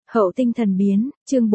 Hậu tinh thần biến, chương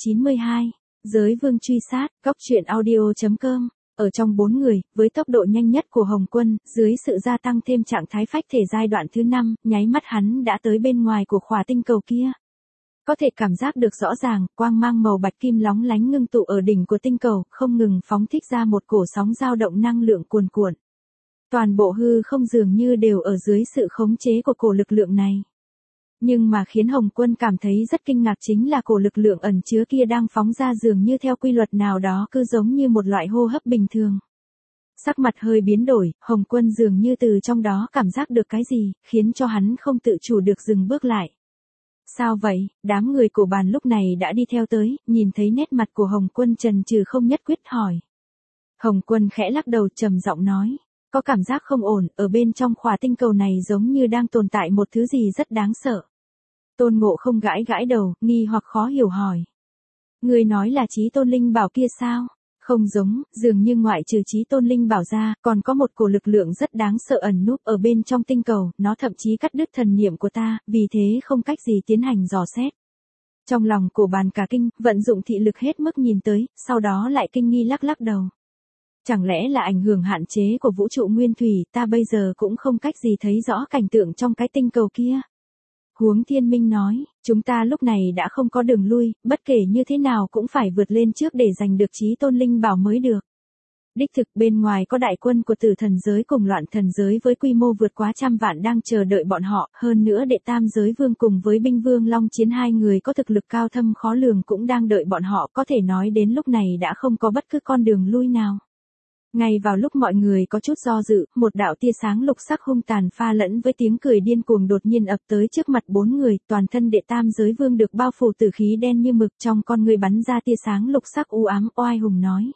492, giới vương truy sát, góc truyện audio.com. Ở trong 4 người, với tốc độ nhanh nhất của Hồng Quân, dưới sự gia tăng thêm trạng thái phách thể giai đoạn thứ 5, nháy mắt hắn đã tới bên ngoài của khỏa tinh cầu kia. Có thể cảm giác được rõ ràng, quang mang màu bạch kim lóng lánh ngưng tụ ở đỉnh của tinh cầu, không ngừng phóng thích ra một cổ sóng dao động năng lượng cuồn cuộn. Toàn bộ hư không dường như đều ở dưới sự khống chế của cổ lực lượng này. Nhưng mà khiến Hồng Quân cảm thấy rất kinh ngạc chính là cổ lực lượng ẩn chứa kia đang phóng ra dường như theo quy luật nào đó, cứ giống như một loại hô hấp bình thường. Sắc mặt hơi biến đổi, Hồng Quân dường như từ trong đó cảm giác được cái gì, khiến cho hắn không tự chủ được dừng bước lại. Sao vậy? Đám người của bàn lúc này đã đi theo tới, nhìn thấy nét mặt của Hồng Quân chần chừ không nhất quyết hỏi. Hồng Quân khẽ lắc đầu trầm giọng nói. Có cảm giác không ổn, ở bên trong khỏa tinh cầu này giống như đang tồn tại một thứ gì rất đáng sợ. Tôn Ngộ không gãi gãi đầu, nghi hoặc khó hiểu hỏi. Người nói là Chí Tôn Linh Bảo kia sao? Không giống, dường như ngoại trừ Chí Tôn Linh Bảo ra, còn có một cổ lực lượng rất đáng sợ ẩn núp ở bên trong tinh cầu, nó thậm chí cắt đứt thần niệm của ta, vì thế không cách gì tiến hành dò xét. Trong lòng của bàn cả kinh, vận dụng thị lực hết mức nhìn tới, sau đó lại kinh nghi lắc lắc đầu. Chẳng lẽ là ảnh hưởng hạn chế của vũ trụ nguyên thủy, ta bây giờ cũng không cách gì thấy rõ cảnh tượng trong cái tinh cầu kia. Huống Thiên Minh nói, chúng ta lúc này đã không có đường lui, bất kể như thế nào cũng phải vượt lên trước để giành được Chí Tôn Linh Bảo mới được. Đích thực bên ngoài có đại quân của Tử Thần giới cùng Loạn Thần giới với quy mô vượt quá 100 vạn đang chờ đợi bọn họ, hơn nữa Đệ Tam giới vương cùng với Binh Vương Long Chiến, hai người có thực lực cao thâm khó lường cũng đang đợi bọn họ, có thể nói đến lúc này đã không có bất cứ con đường lui nào. Ngay vào lúc mọi người có chút do dự, một đạo tia sáng lục sắc hung tàn pha lẫn với tiếng cười điên cuồng đột nhiên ập tới trước mặt 4 người, toàn thân Đệ Tam giới vương được bao phủ tử khí đen như mực, trong con người bắn ra tia sáng lục sắc u ám, oai hùng nói.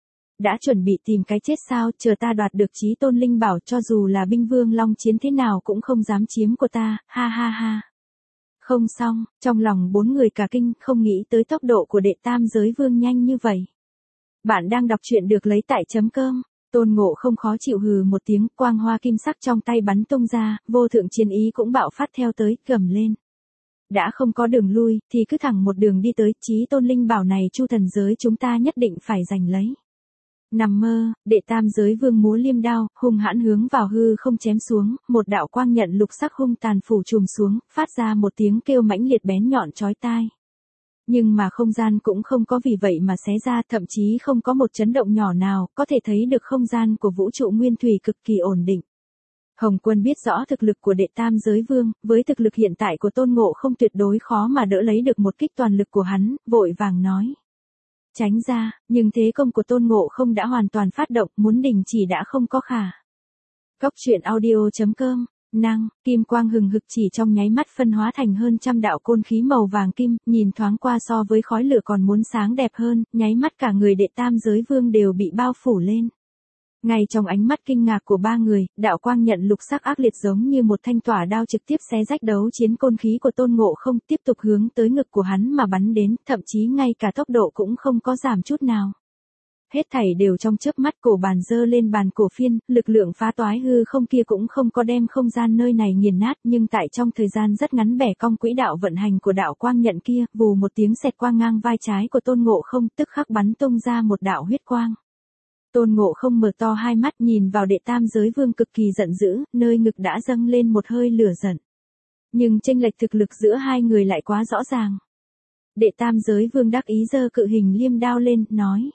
Đã chuẩn bị tìm cái chết sao, chờ ta đoạt được Chí Tôn Linh Bảo, cho dù là Binh Vương Long Chiến thế nào cũng không dám chiếm của ta, ha ha ha. Không xong, trong lòng 4 người cả kinh, không nghĩ tới tốc độ của Đệ Tam giới vương nhanh như vậy. Bạn đang đọc truyện được lấy tại .com. Tôn Ngộ không khó chịu hừ một tiếng, quang hoa kim sắc trong tay bắn tung ra, vô thượng chiến ý cũng bạo phát theo tới, gầm lên. Đã không có đường lui, thì cứ thẳng một đường đi tới, Chí Tôn Linh Bảo này Chu thần giới chúng ta nhất định phải giành lấy. Nằm mơ, Đệ Tam giới vương múa liêm đao, hung hãn hướng vào hư không chém xuống, một đạo quang nhận lục sắc hung tàn phủ trùm xuống, phát ra một tiếng kêu mãnh liệt bén nhọn chói tai. Nhưng mà không gian cũng không có vì vậy mà xé ra, thậm chí không có một chấn động nhỏ nào, có thể thấy được không gian của vũ trụ nguyên thủy cực kỳ ổn định. Hồng Quân biết rõ thực lực của Đệ Tam giới vương, với thực lực hiện tại của Tôn Ngộ không tuyệt đối khó mà đỡ lấy được một kích toàn lực của hắn, vội vàng nói. Tránh ra, nhưng thế công của Tôn Ngộ không đã hoàn toàn phát động, muốn đình chỉ đã không có khả. Góc truyện audio.com. Năng, kim quang hừng hực chỉ trong nháy mắt phân hóa thành hơn 100 đạo côn khí màu vàng kim, nhìn thoáng qua so với khói lửa còn muốn sáng đẹp hơn, nháy mắt cả người Đệ Tam giới vương đều bị bao phủ lên. Ngay trong ánh mắt kinh ngạc của 3 người, đạo quang nhận lục sắc ác liệt giống như một thanh tỏa đao trực tiếp xé rách đấu chiến côn khí của Tôn Ngộ không, tiếp tục hướng tới ngực của hắn mà bắn đến, thậm chí ngay cả tốc độ cũng không có giảm chút nào. Hết thảy đều trong chớp mắt, cổ bàn giơ lên bàn cổ phiên, lực lượng phá toái hư không kia cũng không có đem không gian nơi này nghiền nát, nhưng tại trong thời gian rất ngắn bẻ cong quỹ đạo vận hành của đạo quang nhận kia, vù một tiếng xẹt qua ngang vai trái của Tôn Ngộ không, tức khắc bắn tung ra một đạo huyết quang. Tôn Ngộ không mở to hai mắt nhìn vào Đệ Tam giới vương cực kỳ giận dữ, nơi ngực đã dâng lên một hơi lửa giận. Nhưng chênh lệch thực lực giữa hai người lại quá rõ ràng. Đệ Tam giới vương đắc ý giơ cự hình liêm đao lên, nói.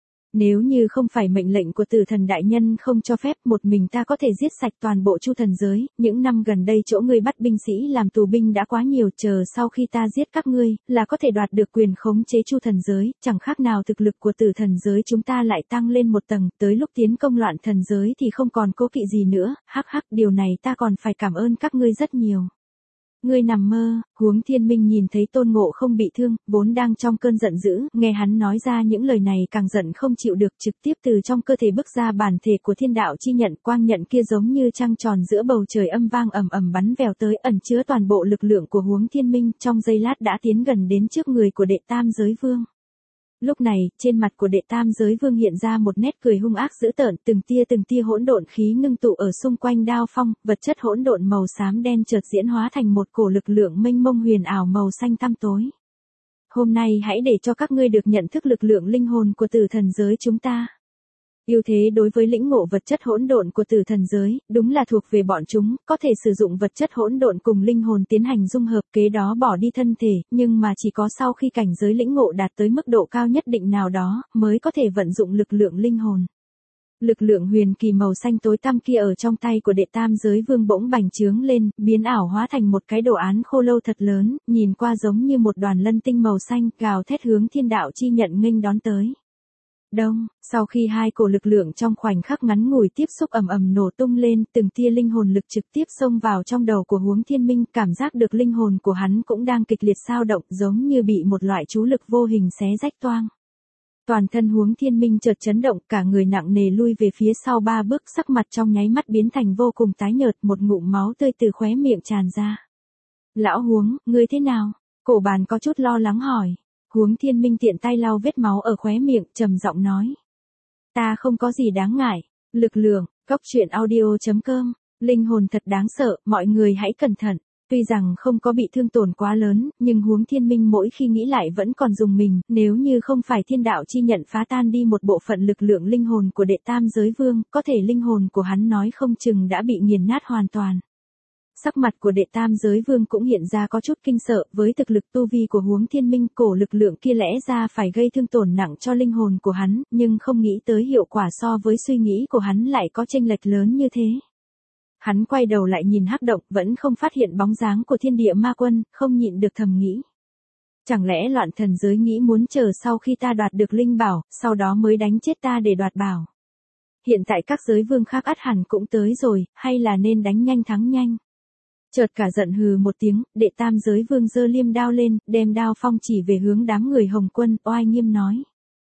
Nếu như không phải mệnh lệnh của Tử Thần đại nhân không cho phép, một mình ta có thể giết sạch toàn bộ Chu thần giới, những năm gần đây chỗ ngươi bắt binh sĩ làm tù binh đã quá nhiều, chờ sau khi ta giết các ngươi, là có thể đoạt được quyền khống chế Chu thần giới, chẳng khác nào thực lực của Tử Thần giới chúng ta lại tăng lên một tầng, tới lúc tiến công Loạn Thần giới thì không còn cố kỵ gì nữa, hắc hắc, điều này ta còn phải cảm ơn các ngươi rất nhiều. Ngươi nằm mơ. Huống Thiên Minh nhìn thấy Tôn Ngộ không bị thương, vốn đang trong cơn giận dữ, nghe hắn nói ra những lời này càng giận không chịu được, trực tiếp từ trong cơ thể bước ra bản thể của thiên đạo chi nhận, quang nhận kia giống như trăng tròn giữa bầu trời âm vang ầm ầm bắn vèo tới, ẩn chứa toàn bộ lực lượng của Huống Thiên Minh, trong giây lát đã tiến gần đến trước người của Đệ Tam giới vương. Lúc này, trên mặt của đệ tam giới vương hiện ra một nét cười hung ác dữ tợn, từng tia hỗn độn khí ngưng tụ ở xung quanh đao phong, vật chất hỗn độn màu xám đen chợt diễn hóa thành một cổ lực lượng mênh mông huyền ảo màu xanh tăm tối. Hôm nay hãy để cho các ngươi được nhận thức lực lượng linh hồn của tử thần giới chúng ta. Ưu thế đối với lĩnh ngộ vật chất hỗn độn của tử thần giới, đúng là thuộc về bọn chúng, có thể sử dụng vật chất hỗn độn cùng linh hồn tiến hành dung hợp, kế đó bỏ đi thân thể, nhưng mà chỉ có sau khi cảnh giới lĩnh ngộ đạt tới mức độ cao nhất định nào đó, mới có thể vận dụng lực lượng linh hồn. Lực lượng huyền kỳ màu xanh tối tăm kia ở trong tay của đệ tam giới vương bỗng bành trướng lên, biến ảo hóa thành một cái đồ án khô lâu thật lớn, nhìn qua giống như một đoàn lân tinh màu xanh, gào thét hướng thiên đạo chi nhận nghênh đón tới. Đông, sau khi hai cổ lực lượng trong khoảnh khắc ngắn ngủi tiếp xúc ầm ầm nổ tung lên, từng tia linh hồn lực trực tiếp xông vào trong đầu của Huống Thiên Minh, cảm giác được linh hồn của hắn cũng đang kịch liệt dao động, giống như bị một loại chú lực vô hình xé rách toang. Toàn thân Huống Thiên Minh chợt chấn động, cả người nặng nề lui về phía sau 3 bước, sắc mặt trong nháy mắt biến thành vô cùng tái nhợt, một ngụm máu tươi từ khóe miệng tràn ra. Lão Huống, ngươi thế nào? Cổ bàn có chút lo lắng hỏi. Huống Thiên Minh tiện tay lau vết máu ở khóe miệng, trầm giọng nói. Ta không có gì đáng ngại. Lực lượng, cốc.audio.com, linh hồn thật đáng sợ, mọi người hãy cẩn thận. Tuy rằng không có bị thương tổn quá lớn, nhưng Huống Thiên Minh mỗi khi nghĩ lại vẫn còn rùng mình, nếu như không phải thiên đạo chi nhận phá tan đi một bộ phận lực lượng linh hồn của đệ tam giới vương, có thể linh hồn của hắn nói không chừng đã bị nghiền nát hoàn toàn. Sắc mặt của đệ tam giới vương cũng hiện ra có chút kinh sợ, với thực lực tu vi của Huống Thiên Minh, cổ lực lượng kia lẽ ra phải gây thương tổn nặng cho linh hồn của hắn, nhưng không nghĩ tới hiệu quả so với suy nghĩ của hắn lại có chênh lệch lớn như thế. Hắn quay đầu lại nhìn hắc động, vẫn không phát hiện bóng dáng của thiên địa ma quân, không nhịn được thầm nghĩ. Chẳng lẽ loạn thần giới nghĩ muốn chờ sau khi ta đoạt được linh bảo, sau đó mới đánh chết ta để đoạt bảo. Hiện tại các giới vương khác ắt hẳn cũng tới rồi, hay là nên đánh nhanh thắng nhanh. Chợt cả giận hừ một tiếng, đệ tam giới vương giơ liêm đao lên, đem đao phong chỉ về hướng đám người Hồng Quân, oai nghiêm nói.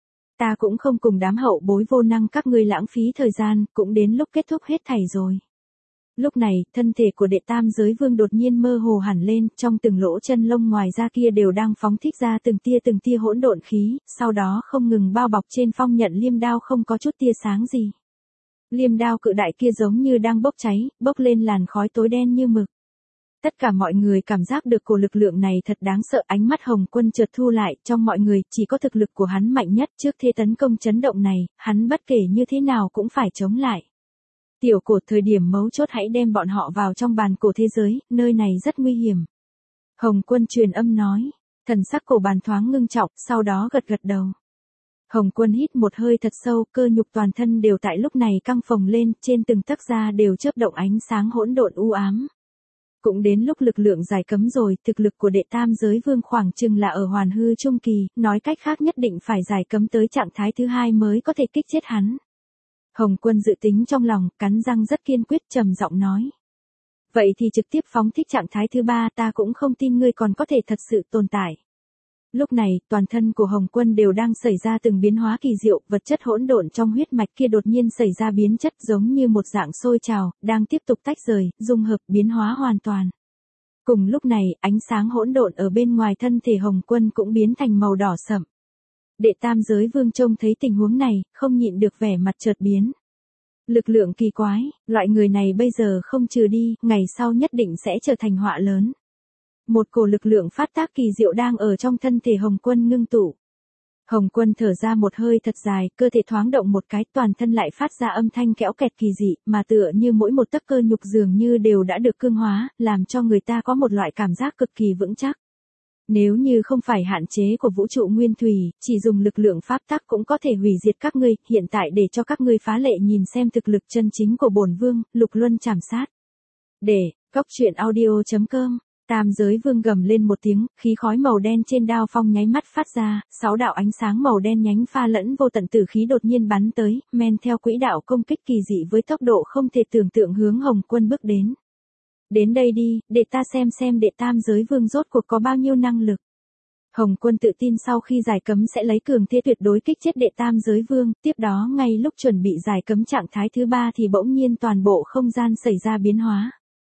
Ta cũng không cùng đám hậu bối vô năng các ngươi lãng phí thời gian, cũng đến lúc kết thúc hết thảy rồi. Lúc này, thân thể của đệ tam giới vương đột nhiên mơ hồ hẳn lên, trong từng lỗ chân lông ngoài da kia đều đang phóng thích ra từng tia hỗn độn khí, sau đó không ngừng bao bọc trên phong nhận liêm đao không có chút tia sáng gì. Liêm đao cự đại kia giống như đang bốc cháy, bốc lên làn khói tối đen như mực. Tất cả mọi người cảm giác được cổ lực lượng này thật đáng sợ, ánh mắt Hồng Quân chợt thu lại, trong mọi người, chỉ có thực lực của hắn mạnh nhất, trước thế tấn công chấn động này, hắn bất kể như thế nào cũng phải chống lại. Tiểu cổ, thời điểm mấu chốt hãy đem bọn họ vào trong bàn cổ thế giới, nơi này rất nguy hiểm. Hồng Quân truyền âm nói, thần sắc cổ bàn thoáng ngưng trọng, sau đó gật đầu. Hồng Quân hít một hơi thật sâu, cơ nhục toàn thân đều tại lúc này căng phồng lên, trên từng tấc da đều chớp động ánh sáng hỗn độn u ám. Cũng đến lúc lực lượng giải cấm rồi, thực lực của đệ tam giới vương khoảng chừng là ở hoàn hư trung kỳ, nói cách khác nhất định phải giải cấm tới trạng thái thứ 2 mới có thể kích chết hắn. Hồng Quân dự tính trong lòng, cắn răng rất kiên quyết, trầm giọng nói. Vậy thì trực tiếp phóng thích trạng thái thứ 3, ta cũng không tin ngươi còn có thể thật sự tồn tại. Lúc này, toàn thân của Hồng Quân đều đang xảy ra từng biến hóa kỳ diệu, vật chất hỗn độn trong huyết mạch kia đột nhiên xảy ra biến chất giống như một dạng sôi trào, đang tiếp tục tách rời, dung hợp, biến hóa hoàn toàn. Cùng lúc này, ánh sáng hỗn độn ở bên ngoài thân thể Hồng Quân cũng biến thành màu đỏ sẫm. Đệ tam giới vương trông thấy tình huống này, không nhịn được vẻ mặt chợt biến. Lực lượng kỳ quái, loại người này bây giờ không trừ đi, ngày sau nhất định sẽ trở thành họa lớn. Một cổ lực lượng phát tác kỳ diệu đang ở trong thân thể Hồng Quân ngưng tụ. Hồng Quân thở ra một hơi thật dài, cơ thể thoáng động một cái, toàn thân lại phát ra âm thanh kẽo kẹt kỳ dị, mà tựa như mỗi một tấc cơ nhục dường như đều đã được cương hóa, làm cho người ta có một loại cảm giác cực kỳ vững chắc. Nếu như không phải hạn chế của vũ trụ nguyên thủy, chỉ dùng lực lượng pháp tắc cũng có thể hủy diệt các ngươi, hiện tại để cho các ngươi phá lệ nhìn xem thực lực chân chính của bổn vương, Lục Luân trảm sát. Để, cốc.audio.com. Tam giới vương gầm lên một tiếng, khí khói màu đen trên đao phong nháy mắt phát ra, 6 đạo ánh sáng màu đen nhánh pha lẫn vô tận tử khí đột nhiên bắn tới, men theo quỹ đạo công kích kỳ dị với tốc độ không thể tưởng tượng hướng Hồng Quân bước đến. Đến đây đi, để ta xem đệ tam giới vương rốt cuộc có bao nhiêu năng lực. Hồng Quân tự tin sau khi giải cấm sẽ lấy cường thế tuyệt đối kích chết đệ tam giới vương, tiếp đó ngay lúc chuẩn bị giải cấm trạng thái thứ 3 thì bỗng nhiên toàn bộ không gian xảy ra biến hóa.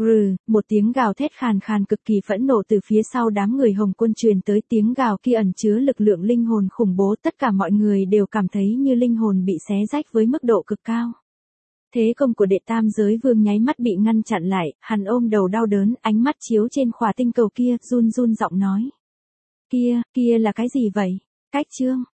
Một tiếng gào thét khàn khàn cực kỳ phẫn nộ từ phía sau đám người Hồng Quân truyền tới, tiếng gào kia ẩn chứa lực lượng linh hồn khủng bố, tất cả mọi người đều cảm thấy như linh hồn bị xé rách với mức độ cực cao. Thế công của đệ tam giới vương nháy mắt bị ngăn chặn lại, hắn ôm đầu đau đớn, ánh mắt chiếu trên khỏa tinh cầu kia, run run giọng nói. Kia là cái gì vậy? Cách chương.